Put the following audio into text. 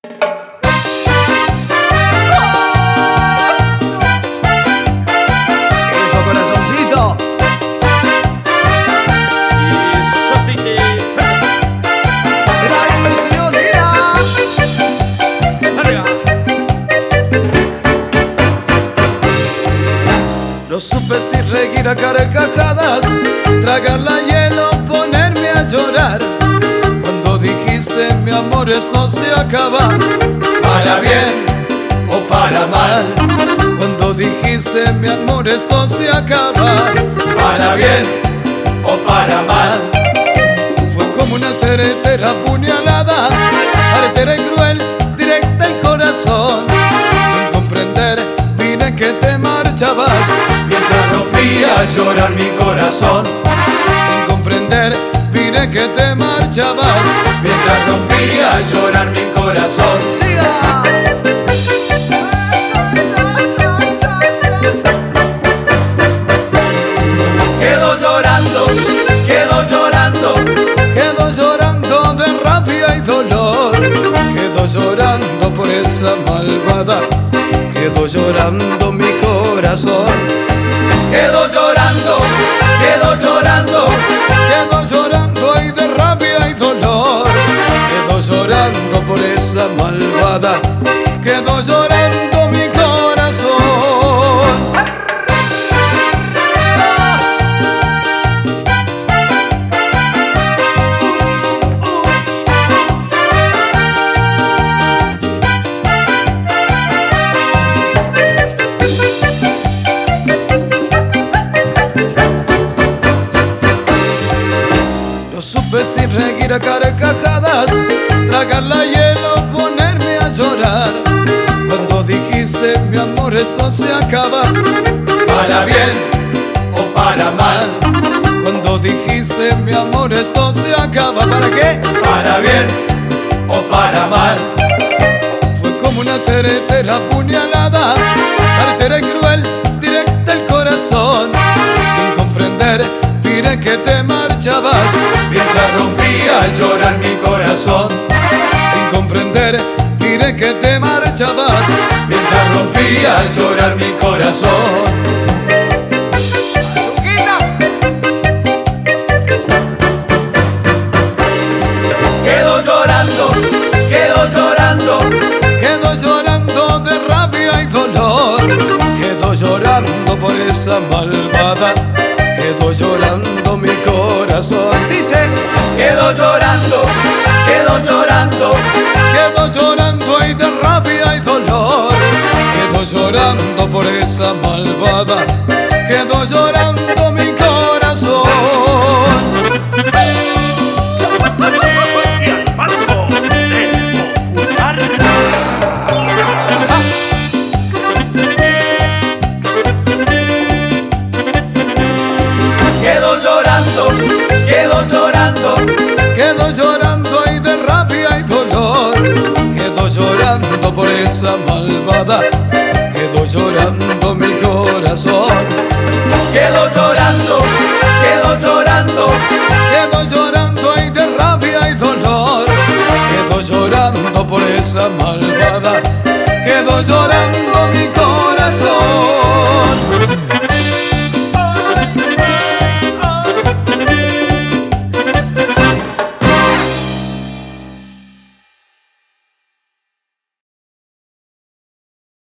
Eso, corazoncito. La inversión, mira. Arriba. No supe si reír a carcajadas, tragar la hielo, ponerme a llorar. Cuando dijiste mi amor esto se acaba, para bien o para mal. Cuando dijiste mi amor esto se acaba, para bien o para mal. Fue como una certera puñalada, artera y cruel, directa al corazón. Sin comprender, vine que te marchabas, mientras rompía a llorar mi corazón. Sin comprender, vine que te marchabas, mientras rompía a llorar mi corazón. ¡Siga! Quedo llorando, quedo llorando, quedo llorando de rabia y dolor. Quedo llorando por esa malvada, quedo llorando mi corazón. Quedo llorando, quedo llorando, quedo llorando y de rabia y dolor. Quedo llorando por esa malvada, quedo llorando mi corazón. No supe si reír a carcajadas, tragar la hielo, ponerme a llorar. Cuando dijiste mi amor esto se acaba, para bien o para mal. Cuando dijiste mi amor esto se acaba, ¿para qué? Para bien o para mal. Fue como una certera puñalada, artera y cruel, directa al corazón. Sin comprender, diré que te marchabas, mientras rompía a llorar mi corazón. Sin comprender, diré que te marchabas, mientras rompía a llorar mi corazón. Quedo llorando, quedo llorando, quedo llorando de rabia y dolor. Quedo llorando por esa malvada, quedo llorando mi corazón. Dice, quedo llorando, quedo llorando, quedo llorando y de rabia y dolor. Quedo llorando por esa malvada, quedo llorando mi corazón. Y al mando del popular. Quedo llorando, quedo llorando, quedo llorando y de rabia y dolor. Quedo llorando por esa malvada, quedo llorando mi corazón. Quedo llorando, quedo llorando, quedo llorando y de rabia y dolor. Quedo llorando por esa malvada, quedo llorando mi corazón.